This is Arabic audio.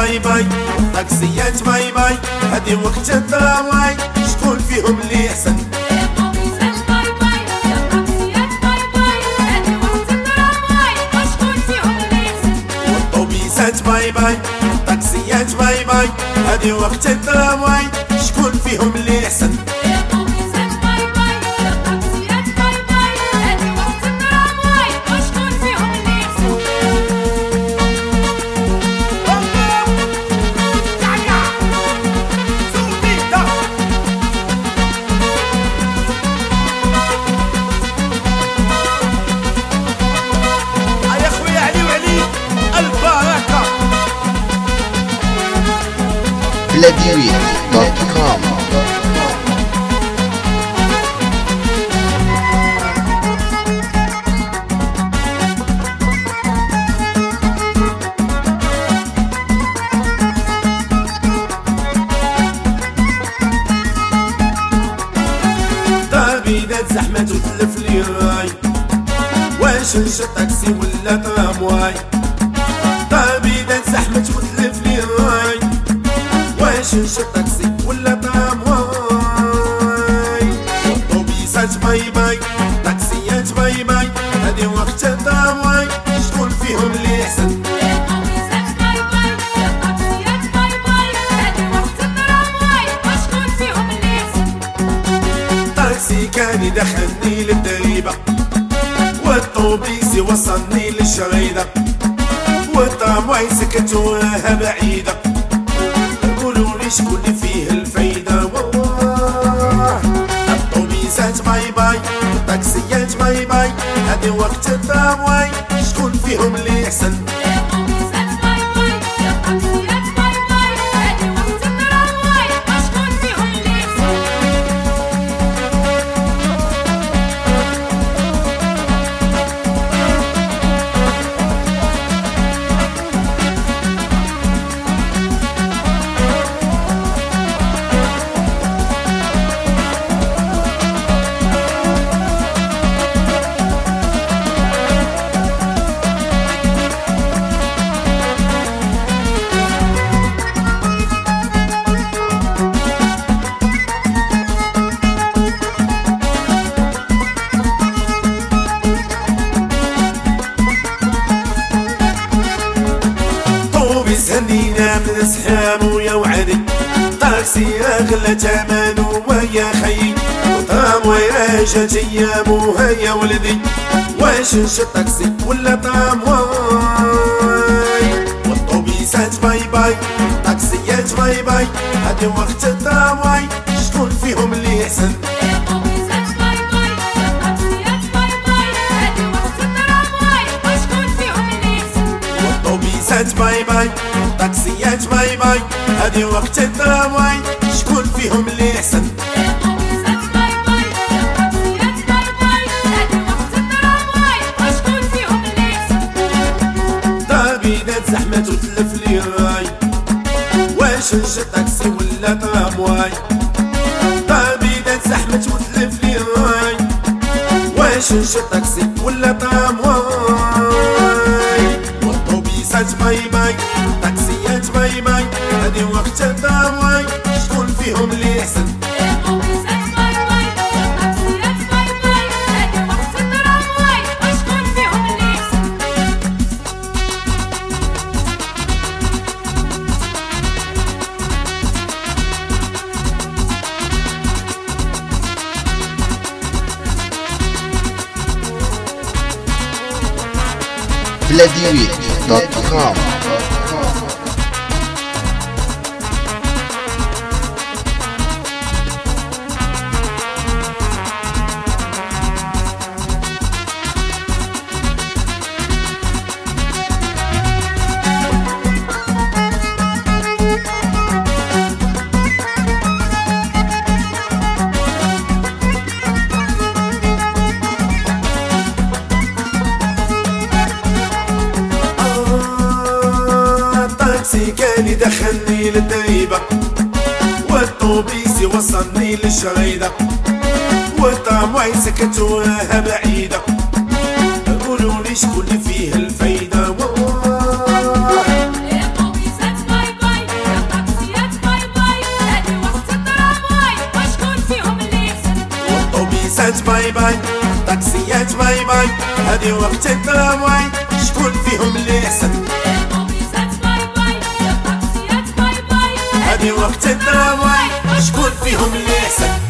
باي باي طاكسيات باي باي هادي وقت التراواي شكون فيهم اللي احسن الطوبيسات باي باي الطاكسيات باي باي هادي وقت التراواي شكون فيهم اللي احسن والطوبيسات باي باي طاكسيات باي باي هادي وقت التراواي شكون فيهم اللي احسن الطوبيسات باي باي الطاكسيات باي باي هادي وقت التراواي شكون فيهم اللي احسن يا خويا علي وعلي البركه Vladivia.com. طابينات زحمة وتلف لي الراي واش نشد طاكسي ولا ترامواي طابينات زحمة وتلف لي الراي واش نشد طاكسي ولا ترامواي والطوبيسات باي باي طاكسيات باي باي هادي وقت الترامواي شكون فيهم اللي احسن الطوبيسات باي باي الطاكسيات باي باي هادي وقت التراواي شكون فيهم اللي احسن طاكسي كان يدخلني للدريبة والطوبيس يوصلني للشريدة والترامواي سكت وراها بعيدة قولولي شكون اللي فيه الفايدة الطوبيسات باي باي الطاكسيات باي باي هادي وقت الترامواي شكون فيهم اللي احسن الطوبيسات باي باي الطاكسيات باي باي هادي وقت التراواي شكون فيهم اللي احسن طوبيس هنينا من سحامو يا وعدي طاكسي اغلى تمنو ويا خيي وطرامواي راجت ايامو يا ولدي واش نشد طاكسي ولا طرامواي والطوبيسات باي باي طاكسيات باي باي هادي وقت الترامواي شكون فيهم اللي احسن الطوبيسات باي باي الطاكسيات باي باي هادي وقت التراواي شكون فيهم اللي احسن والطوبيسات باي باي طاكسيات باي باي هادي وقت الترامواي شكون فيهم اللي احسن الطوبيسات باي باي الطاكسيات باي باي هادي وقت التراواي شكون فيهم اللي احسن طابينات زحمة وتلف لي الراي واش نشد طاكسي ولا ترامواي طابينات زحمة وتلف لي الراي واش نشد طاكسي ولا ترامواي والطوبيسات باي باي طاكسيات باي باي هادي وقت الترامواي شكون فيهم اللي احسن الطوبيسات باي باي الطاكسيات باي باي هادي وقت التراواي شكون فيهم اللي احسن Vladivia.com. الطاكسي كان يدخلني للدريبة والطوبيس يوصلني للشريدة والترامواي سكت وراها بعيدة قولولي شكون اللي فيه الفايدة الطوبيسات باي الموبيسات باي باي طاكسيات باي باي هادي وقت الترامواي شكون فيهم اللي يحسن الموبيسات باي باي الطاكسيات باي باي هادي وقت الترامواي شكون فيهم اللي يحسن